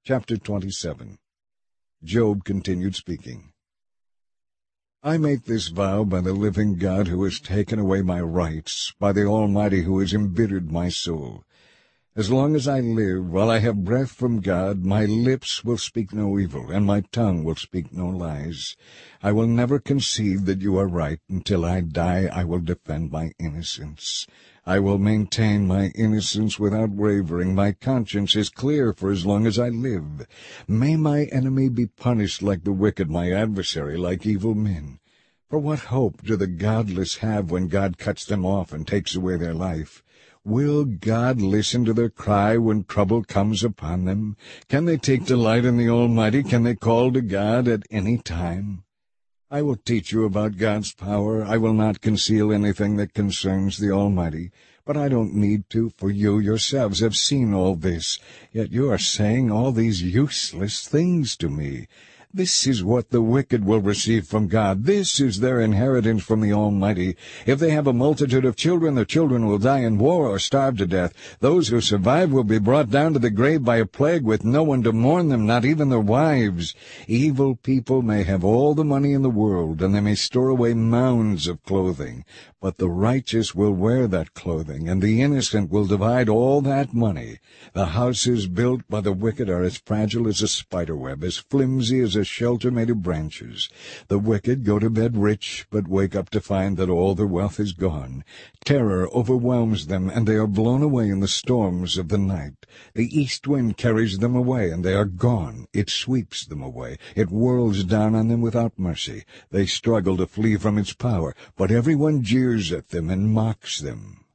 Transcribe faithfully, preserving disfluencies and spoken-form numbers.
Chapter twenty-seven. Job continued speaking. I make this vow by the living God who has taken away my rights, by the Almighty who has embittered my soul. As long as I live, while I have breath from God, my lips will speak no evil, and my tongue will speak no lies. I will never concede that you are right. Until I die, I will defend my innocence. I will maintain my innocence without wavering. My conscience is clear for as long as I live. May my enemy be punished like the wicked, my adversary like evil men. For what hope do the godless have when God cuts them off and takes away their life? Will God listen to their cry when trouble comes upon them? Can they take delight in the Almighty? Can they call to God at any time? I will teach you about God's power. I will not conceal anything that concerns the Almighty. But I don't need to, for you yourselves have seen all this. Yet you are saying all these useless things to me. This is what the wicked will receive from God. This is their inheritance from the Almighty. If they have a multitude of children, their children will die in war or starve to death. Those who survive will be brought down to the grave by a plague, with no one to mourn them, not even their wives. Evil people may have all the money in the world, and they may store away mounds of clothing. But the righteous will wear that clothing, and the innocent will divide all that money. The houses built by the wicked are as fragile as a spider web, as flimsy as a shelter made of branches. The wicked go to bed rich, but wake up to find that all their wealth is gone. Terror overwhelms them, and they are blown away in the storms of the night. The east wind carries them away, and they are gone. It sweeps them away. It whirls down on them without mercy. They struggle to flee from its power, but everyone jeers at them and mocks them.